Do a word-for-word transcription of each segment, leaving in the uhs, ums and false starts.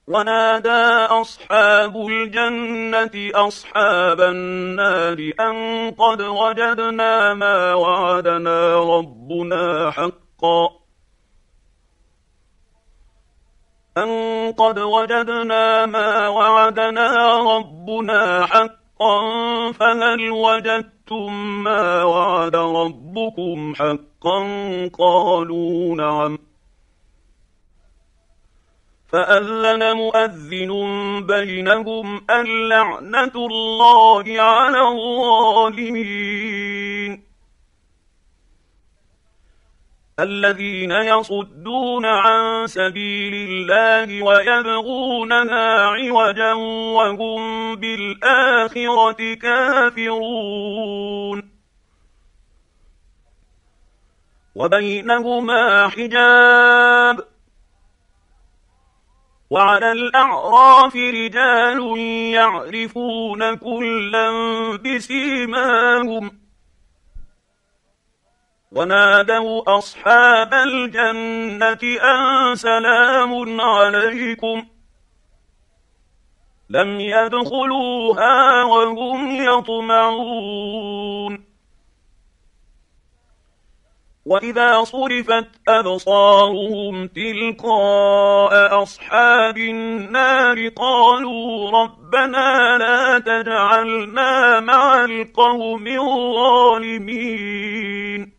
ونادى أصحاب الجنة أصحاب النار أن قد وجدنا ما وعدنا ربنا حقا أن قد وجدنا ما وعدنا ربنا حقا فهل وجدتم ما وعد ربكم حقا قالوا نعم فأذن مؤذن بينهم اللعنة الله على الظالمين الذين يصدون عن سبيل الله ويبغونها عوجا وهم بالآخرة كافرون وبينهما حجاب وعلى الأعراف رجال يعرفون كلا بسيماهم ونادوا أصحاب الجنة أن سلام عليكم لم يدخلوها وهم يطمعون وإذا صرفت أبصارهم تلقاء أصحاب النار قالوا ربنا لا تجعلنا مع القوم الظالمين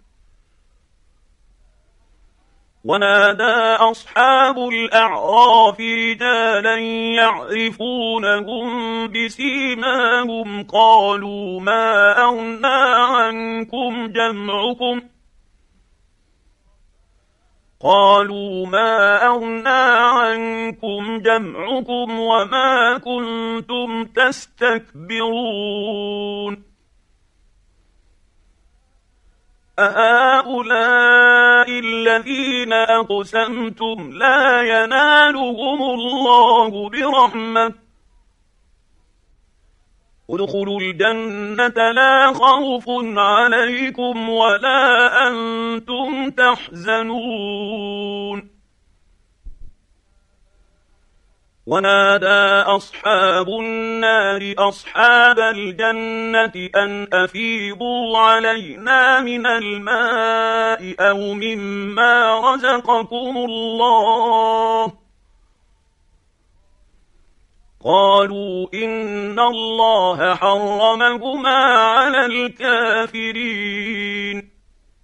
ونادى أصحاب الأعراف رجالا يعرفونهم بسيماهم قالوا ما أغنى عنكم جمعكم قالوا ما أغنى عنكم جمعكم وما كنتم تستكبرون أهؤلاء الذين أقسمتم لا ينالهم الله برحمة ادخلوا الجنة لا خوف عليكم ولا أنتم تحزنون ونادى أصحاب النار أصحاب الجنة أن أفيضوا علينا من الماء أو مما رزقكم الله قالوا إن الله حرمهما على الكافرين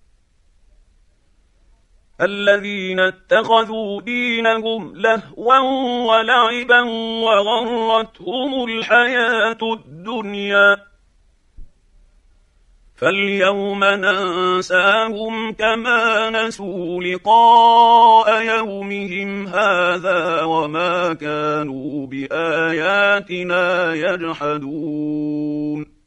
الذين اتخذوا دينهم لهوا ولعبا وغرتهم الحياة الدنيا فاليوم ننساهم كما نسوا لقاء يومهم هذا وما كانوا بآياتنا يجحدون